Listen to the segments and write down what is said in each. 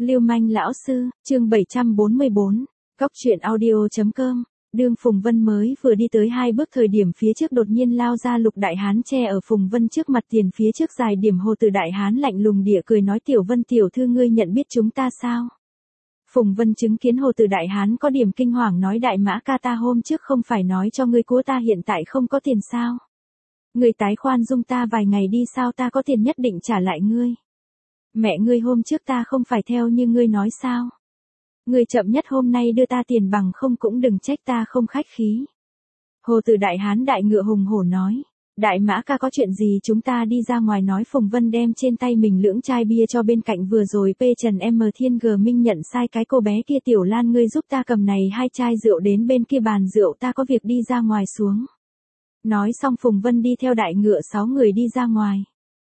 Lưu manh lão sư, chương 744, Cóc truyện audio.com. Đương Phùng Vân mới vừa đi tới 2 bước thời điểm phía trước đột nhiên lao ra Lục Đại Hán che ở Phùng Vân trước mặt tiền phía trước dài điểm Hồ Từ Đại Hán lạnh lùng địa cười nói Tiểu Vân tiểu thư ngươi nhận biết chúng ta sao? Phùng Vân chứng kiến Hồ Từ Đại Hán có điểm kinh hoàng nói Đại Mã ca ta hôm trước không phải nói cho ngươi của ta hiện tại không có tiền sao? Ngươi tái khoan dung ta vài ngày đi sao ta có tiền nhất định trả lại ngươi. Mẹ ngươi hôm trước ta không phải theo như ngươi nói sao? Ngươi chậm nhất hôm nay đưa ta tiền bằng không cũng đừng trách ta không khách khí. Hồ Từ Đại Hán đại ngựa hùng hổ nói. Đại Mã ca có chuyện gì chúng ta đi ra ngoài nói. Phùng Vân đem trên tay mình lưỡng chai bia cho bên cạnh vừa rồi P Trần M Thiên G Minh nhận sai cái cô bé kia Tiểu Lan ngươi giúp ta cầm này 2 chai rượu đến bên kia bàn rượu ta có việc đi ra ngoài xuống. Nói xong Phùng Vân đi theo đại ngựa 6 người đi ra ngoài.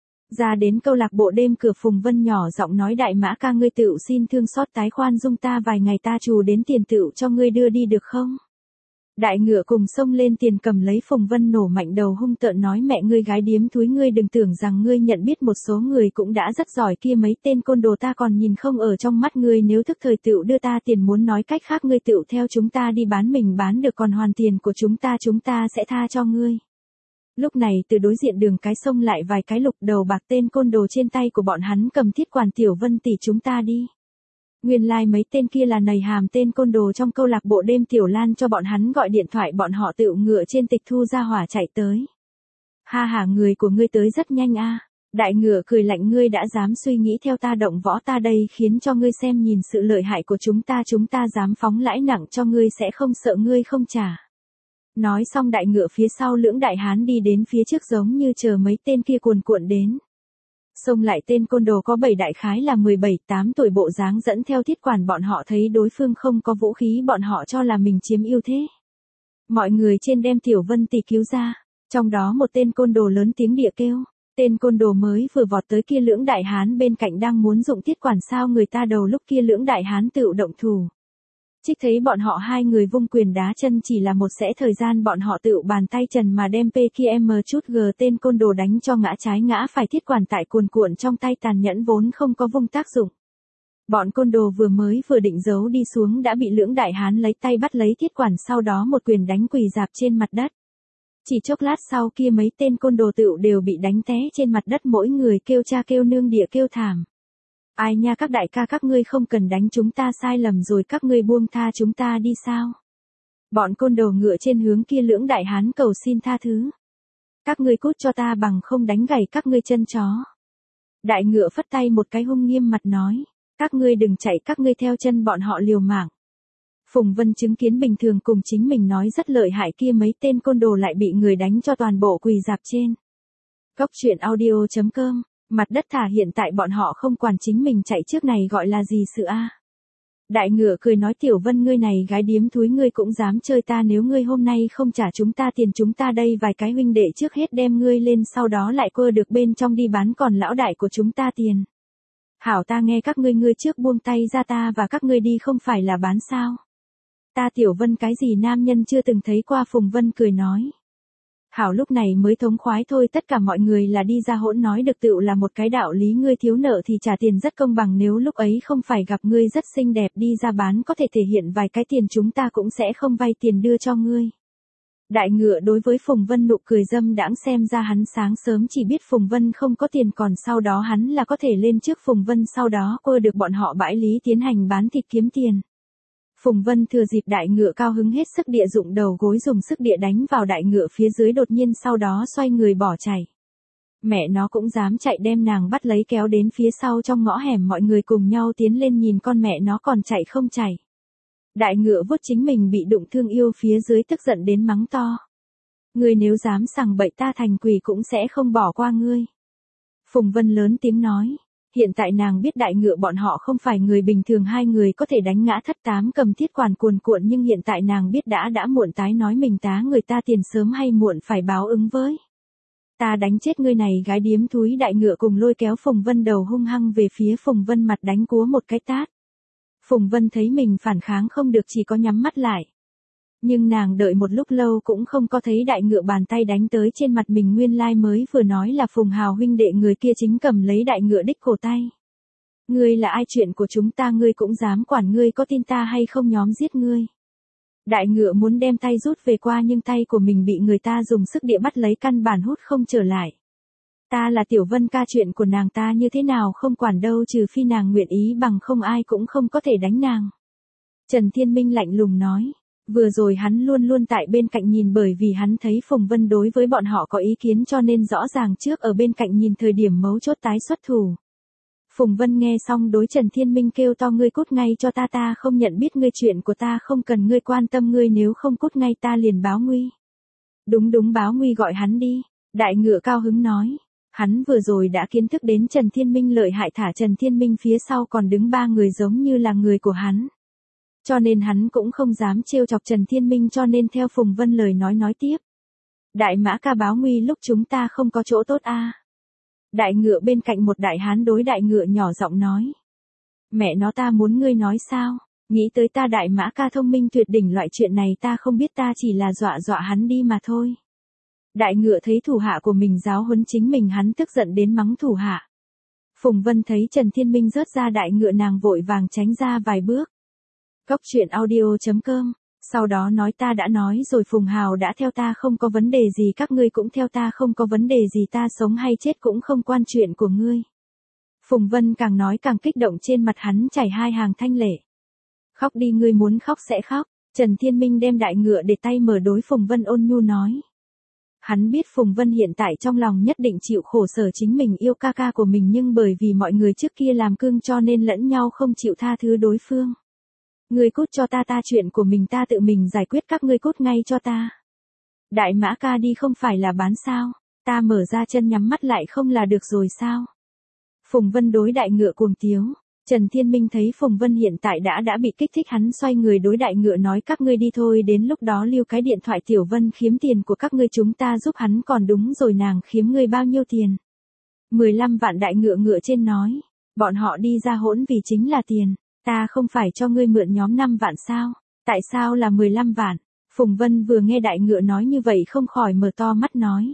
Ra đến câu lạc bộ đêm cửa Phùng Vân nhỏ giọng nói Đại Mã ca ngươi tựu xin thương xót tái khoan dung ta vài ngày ta trù đến tiền tựu cho ngươi đưa đi được không? Đại ngựa cùng xông lên tiền cầm lấy Phùng Vân nổ mạnh đầu hung tợn nói mẹ ngươi gái điếm thúi ngươi đừng tưởng rằng ngươi nhận biết một số người cũng đã rất giỏi kia mấy tên côn đồ ta còn nhìn không ở trong mắt ngươi nếu thức thời tựu đưa ta tiền muốn nói cách khác ngươi tựu theo chúng ta đi bán mình bán được còn hoàn tiền của chúng ta sẽ tha cho ngươi. Lúc này từ đối diện đường cái sông lại vài cái lục đầu bạc tên côn đồ trên tay của bọn hắn cầm thiết quản Tiểu Vân tỷ chúng ta đi. Nguyên lai mấy tên kia là nầy hàm tên côn đồ trong câu lạc bộ đêm Tiểu Lan cho bọn hắn gọi điện thoại bọn họ tựu ngựa trên tịch thu ra hỏa chạy tới. Ha ha người của ngươi tới rất nhanh a. Đại ngựa cười lạnh ngươi đã dám suy nghĩ theo ta động võ ta đây khiến cho ngươi xem nhìn sự lợi hại của chúng ta dám phóng lãi nặng cho ngươi sẽ không sợ ngươi không trả. Nói xong đại ngựa phía sau lưỡng đại hán đi đến phía trước giống như chờ mấy tên kia cuồn cuộn đến. Xông lại tên côn đồ có 7 đại khái là 17-8 tuổi bộ dáng dẫn theo thiết quản bọn họ thấy đối phương không có vũ khí bọn họ cho là mình chiếm ưu thế. Mọi người trên đem Tiểu Vân tỷ cứu ra, trong đó một tên côn đồ lớn tiếng địa kêu, tên côn đồ mới vừa vọt tới kia lưỡng đại hán bên cạnh đang muốn dụng thiết quản sao người ta đầu lúc kia lưỡng đại hán tự động thủ. Trích thấy bọn họ hai người vung quyền đá chân chỉ là một sẽ thời gian bọn họ tự bàn tay trần mà đem PKM chút G tên côn đồ đánh cho ngã trái ngã phải thiết quản tại cuồn cuộn trong tay tàn nhẫn vốn không có vung tác dụng. Bọn côn đồ vừa định giấu đi xuống đã bị lưỡng đại hán lấy tay bắt lấy thiết quản sau đó một quyền đánh quỳ dạp trên mặt đất. Chỉ chốc lát sau kia mấy tên côn đồ tựu đều bị đánh té trên mặt đất mỗi người kêu cha kêu nương địa kêu thảm. Ai nha các đại ca các ngươi không cần đánh chúng ta sai lầm rồi các ngươi buông tha chúng ta đi sao? Bọn côn đồ ngựa trên hướng kia lưỡng đại hán cầu xin tha thứ. Các ngươi cút cho ta bằng không đánh gãy các ngươi chân chó. Đại ngựa phất tay một cái hung nghiêm mặt nói, các ngươi đừng chạy các ngươi theo chân bọn họ liều mạng. Phùng Vân chứng kiến bình thường cùng chính mình nói rất lợi hại kia mấy tên côn đồ lại bị người đánh cho toàn bộ quỳ dạp trên. Cóc truyện audio.com. Mặt đất thả hiện tại bọn họ không quản chính mình chạy trước này gọi là gì sự a. Đại ngựa cười nói Tiểu Vân ngươi này gái điếm thúi ngươi cũng dám chơi ta nếu ngươi hôm nay không trả chúng ta tiền chúng ta đây vài cái huynh đệ trước hết đem ngươi lên sau đó lại quơ được bên trong đi bán còn lão đại của chúng ta tiền. Hảo ta nghe các ngươi trước buông tay ra ta và các ngươi đi không phải là bán sao. Ta Tiểu Vân cái gì nam nhân chưa từng thấy qua Phùng Vân cười nói. Hảo lúc này mới thống khoái thôi tất cả mọi người là đi ra hỗn nói được tựu là một cái đạo lý ngươi thiếu nợ thì trả tiền rất công bằng nếu lúc ấy không phải gặp ngươi rất xinh đẹp đi ra bán có thể thể hiện vài cái tiền chúng ta cũng sẽ không vay tiền đưa cho ngươi. Đại ngựa đối với Phùng Vân nụ cười dâm đãng xem ra hắn sáng sớm chỉ biết Phùng Vân không có tiền còn sau đó hắn là có thể lên trước Phùng Vân sau đó quơ được bọn họ bãi lý tiến hành bán thịt kiếm tiền. Phùng Vân thừa dịp đại ngựa cao hứng hết sức địa dụng đầu gối dùng sức địa đánh vào đại ngựa phía dưới đột nhiên sau đó xoay người bỏ chạy. Mẹ nó cũng dám chạy đem nàng bắt lấy kéo đến phía sau trong ngõ hẻm mọi người cùng nhau tiến lên nhìn con mẹ nó còn chạy không chạy. Đại ngựa vuốt chính mình bị đụng thương yêu phía dưới tức giận đến mắng to. Ngươi nếu dám sằng bậy ta thành quỷ cũng sẽ không bỏ qua ngươi. Phùng Vân lớn tiếng nói. Hiện tại nàng biết đại ngựa bọn họ không phải người bình thường hai người có thể đánh ngã thất tám cầm thiết quản cuồn cuộn nhưng hiện tại nàng biết đã muộn tái nói mình tá người ta tiền sớm hay muộn phải báo ứng với. Ta đánh chết ngươi này gái điếm thúi đại ngựa cùng lôi kéo Phùng Vân đầu hung hăng về phía Phùng Vân mặt đánh cúa một cái tát. Phùng Vân thấy mình phản kháng không được chỉ có nhắm mắt lại. Nhưng nàng đợi một lúc lâu cũng không có thấy đại ngựa bàn tay đánh tới trên mặt mình nguyên lai mới vừa nói là Phùng Hào huynh đệ người kia chính cầm lấy đại ngựa đích cổ tay. Ngươi là ai, chuyện của chúng ta ngươi cũng dám quản, ngươi có tin ta hay không nhóm giết ngươi. Đại ngựa muốn đem tay rút về qua nhưng tay của mình bị người ta dùng sức địa bắt lấy, căn bản hút không trở lại. Ta là Tiểu Vân ca, chuyện của nàng ta như thế nào không quản đâu, trừ phi nàng nguyện ý, bằng không ai cũng không có thể đánh nàng. Trần Thiên Minh lạnh lùng nói. Vừa rồi hắn luôn luôn tại bên cạnh nhìn, bởi vì hắn thấy Phùng Vân đối với bọn họ có ý kiến cho nên rõ ràng trước ở bên cạnh nhìn thời điểm mấu chốt tái xuất thủ. Phùng Vân nghe xong đối Trần Thiên Minh kêu to, ngươi cút ngay cho ta không nhận biết ngươi, chuyện của ta không cần ngươi quan tâm, ngươi nếu không cút ngay ta liền báo nguy. Đúng báo nguy, gọi hắn đi. Đại ngựa cao hứng nói. Hắn vừa rồi đã kiến thức đến Trần Thiên Minh lợi hại, thả Trần Thiên Minh phía sau còn đứng 3 người giống như là người của hắn. Cho nên hắn cũng không dám trêu chọc Trần Thiên Minh, cho nên theo Phùng Vân lời nói tiếp. Đại mã ca báo nguy lúc chúng ta không có chỗ tốt a. Đại ngựa bên cạnh một đại hán đối đại ngựa nhỏ giọng nói. Mẹ nó, ta muốn ngươi nói sao? Nghĩ tới ta đại mã ca thông minh tuyệt đỉnh, loại chuyện này ta không biết, ta chỉ là dọa hắn đi mà thôi. Đại ngựa thấy thủ hạ của mình giáo huấn chính mình, hắn tức giận đến mắng thủ hạ. Phùng Vân thấy Trần Thiên Minh rớt ra đại ngựa, nàng vội vàng tránh ra vài bước. Cóc truyện audio.com. Sau đó nói, ta đã nói rồi, Phùng Hào đã theo ta không có vấn đề gì, các ngươi cũng theo ta không có vấn đề gì, ta sống hay chết cũng không quan chuyện của ngươi. Phùng Vân càng nói càng kích động, trên mặt hắn chảy 2 hàng thanh lệ. Khóc đi, ngươi muốn khóc sẽ khóc. Trần Thiên Minh đem đại ngựa để tay mở, đối Phùng Vân ôn nhu nói. Hắn biết Phùng Vân hiện tại trong lòng nhất định chịu khổ sở, chính mình yêu ca ca của mình nhưng bởi vì mọi người trước kia làm cương cho nên lẫn nhau không chịu tha thứ đối phương. Ngươi cút cho ta chuyện của mình ta tự mình giải quyết, các ngươi cút ngay cho ta. Đại mã ca đi không phải là bán sao, ta mở ra chân nhắm mắt lại không là được rồi sao? Phùng Vân đối đại ngựa cuồng tiếu. Trần Thiên Minh thấy Phùng Vân hiện tại đã bị kích thích, hắn xoay người đối đại ngựa nói, các ngươi đi thôi, đến lúc đó lưu cái điện thoại, Tiểu Vân khiếm tiền của các ngươi chúng ta giúp hắn, còn đúng rồi, nàng khiếm ngươi bao nhiêu tiền? 15 vạn. Đại ngựa ngựa trên nói, bọn họ đi ra hỗn vì chính là tiền, ta không phải cho ngươi mượn nhóm 5 vạn sao? Tại sao là 15 vạn? Phùng Vân vừa nghe đại ngựa nói như vậy không khỏi mở to mắt nói.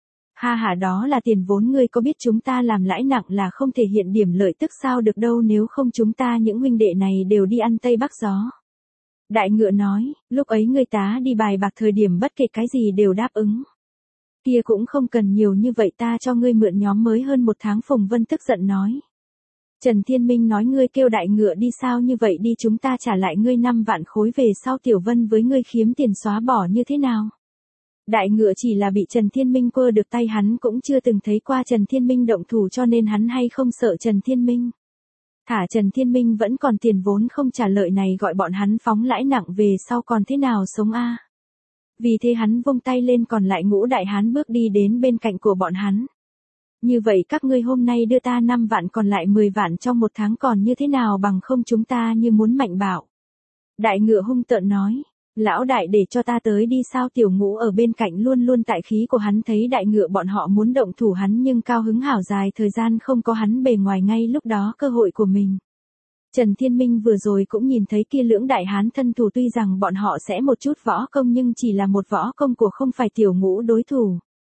Ha ha, đó là tiền vốn, ngươi có biết chúng ta làm lãi nặng là không thể hiện điểm lợi tức sao được đâu, nếu không chúng ta những huynh đệ này đều đi ăn Tây Bắc gió. Đại ngựa nói, lúc ấy người ta đi bài bạc thời điểm bất kể cái gì đều đáp ứng. Kia cũng không cần nhiều như vậy, ta cho ngươi mượn nhóm mới hơn 1 tháng. Phùng Vân tức giận nói. Trần Thiên Minh nói, ngươi kêu đại ngựa đi sao, như vậy đi chúng ta trả lại ngươi 5 vạn khối, về sau Tiểu Vân với ngươi khiếm tiền xóa bỏ như thế nào? Đại ngựa chỉ là bị Trần Thiên Minh quơ được tay, hắn cũng chưa từng thấy qua Trần Thiên Minh động thủ cho nên hắn hay không sợ Trần Thiên Minh. Thả Trần Thiên Minh vẫn còn tiền vốn không trả lợi này, gọi bọn hắn phóng lãi nặng về sau còn thế nào sống a? Vì thế hắn vung tay lên, còn lại ngũ đại hán bước đi đến bên cạnh của bọn hắn. Như vậy các ngươi hôm nay đưa ta 5 vạn, còn lại 10 vạn trong 1 tháng còn như thế nào, bằng không chúng ta như muốn mạnh bạo. Đại ngựa hung tợn nói. Lão đại để cho ta tới đi sao? Tiểu Ngũ ở bên cạnh luôn luôn tại khí của hắn, thấy đại ngựa bọn họ muốn động thủ hắn nhưng cao hứng hảo dài thời gian không có hắn bề ngoài ngay lúc đó cơ hội của mình. Trần Thiên Minh vừa rồi cũng nhìn thấy kia lưỡng đại hán thân thủ, tuy rằng bọn họ sẽ một chút võ công nhưng chỉ là một võ công của không phải Tiểu Ngũ đối thủ.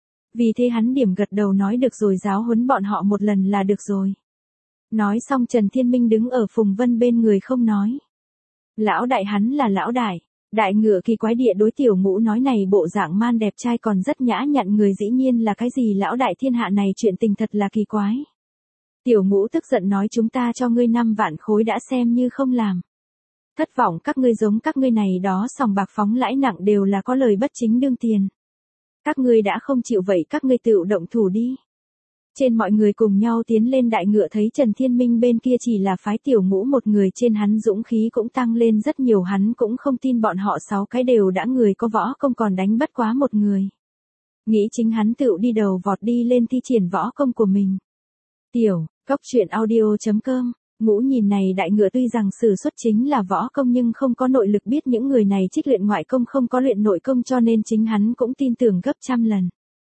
Vì thế hắn điểm gật đầu nói được rồi, giáo huấn bọn họ một lần là được rồi. Nói xong Trần Thiên Minh đứng ở Phùng Vân bên người không nói. Lão đại, hắn là lão đại. Đại ngựa kỳ quái địa đối Tiểu Ngũ nói, này bộ dạng man đẹp trai còn rất nhã nhặn người, dĩ nhiên là cái gì lão đại, thiên hạ này chuyện tình thật là kỳ quái. Tiểu Ngũ tức giận nói, chúng ta cho ngươi 5 vạn khối đã xem như không làm. Thất vọng các ngươi, giống các ngươi này đó sòng bạc phóng lãi nặng đều là có lời bất chính đương tiền. Các ngươi đã không chịu vậy các ngươi tự động thủ đi. Trên mọi người cùng nhau tiến lên. Đại ngựa thấy Trần Thiên Minh bên kia chỉ là phái Tiểu Ngũ một người, trên hắn dũng khí cũng tăng lên rất nhiều, hắn cũng không tin bọn họ 6 cái đều đã người có võ công còn đánh bất quá một người. Nghĩ chính hắn tự đi đầu vọt đi lên thi triển võ công của mình. Tiểu, cóc truyện audio.com. Ngũ nhìn này đại ngựa tuy rằng sử xuất chính là võ công nhưng không có nội lực, biết những người này trích luyện ngoại công không có luyện nội công cho nên chính hắn cũng tin tưởng gấp trăm lần.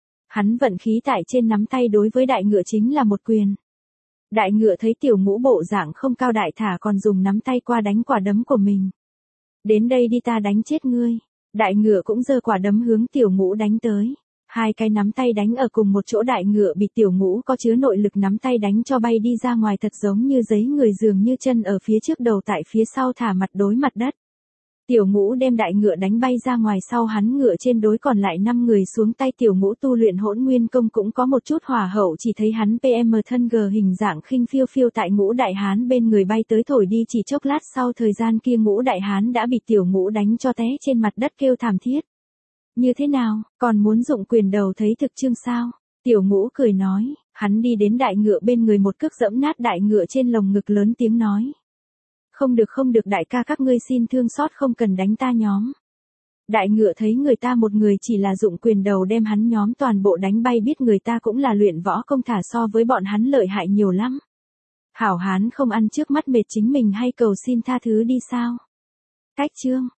Hắn vận khí tại trên nắm tay, đối với đại ngựa chính là một quyền. Đại ngựa thấy Tiểu Ngũ bộ dạng không cao đại thả còn dùng nắm tay qua đánh quả đấm của mình. Đến đây đi, ta đánh chết ngươi. Đại ngựa cũng giơ quả đấm hướng Tiểu Ngũ đánh tới. Hai cái nắm tay đánh ở cùng một chỗ, đại ngựa bị Tiểu Ngũ có chứa nội lực nắm tay đánh cho bay đi ra ngoài, thật giống như giấy người, dường như chân ở phía trước, đầu tại phía sau, thả mặt đối mặt đất. Tiểu Ngũ đem đại ngựa đánh bay ra ngoài, sau hắn ngựa trên đối còn lại 5 người xuống tay. Tiểu Ngũ tu luyện Hỗn Nguyên Công cũng có một chút hỏa hậu, chỉ thấy hắn PM thân G hình dạng khinh phiêu phiêu tại Ngũ Đại Hán bên người bay tới thổi đi, chỉ chốc lát sau thời gian kia Ngũ Đại Hán đã bị Tiểu Ngũ đánh cho té trên mặt đất kêu thảm thiết. Như thế nào, còn muốn dụng quyền đầu thấy thực chương sao? Tiểu Ngũ cười nói, hắn đi đến đại ngựa bên người một cước dẫm nát đại ngựa trên lồng ngực, lớn tiếng nói. Không được đại ca, các ngươi xin thương xót, không cần đánh ta nhóm. Đại ngựa thấy người ta một người chỉ là dụng quyền đầu đem hắn nhóm toàn bộ đánh bay, biết người ta cũng là luyện võ công, thả so với bọn hắn lợi hại nhiều lắm. Hảo hán không ăn trước mắt mệt chính mình hay cầu xin tha thứ đi sao? Cách chương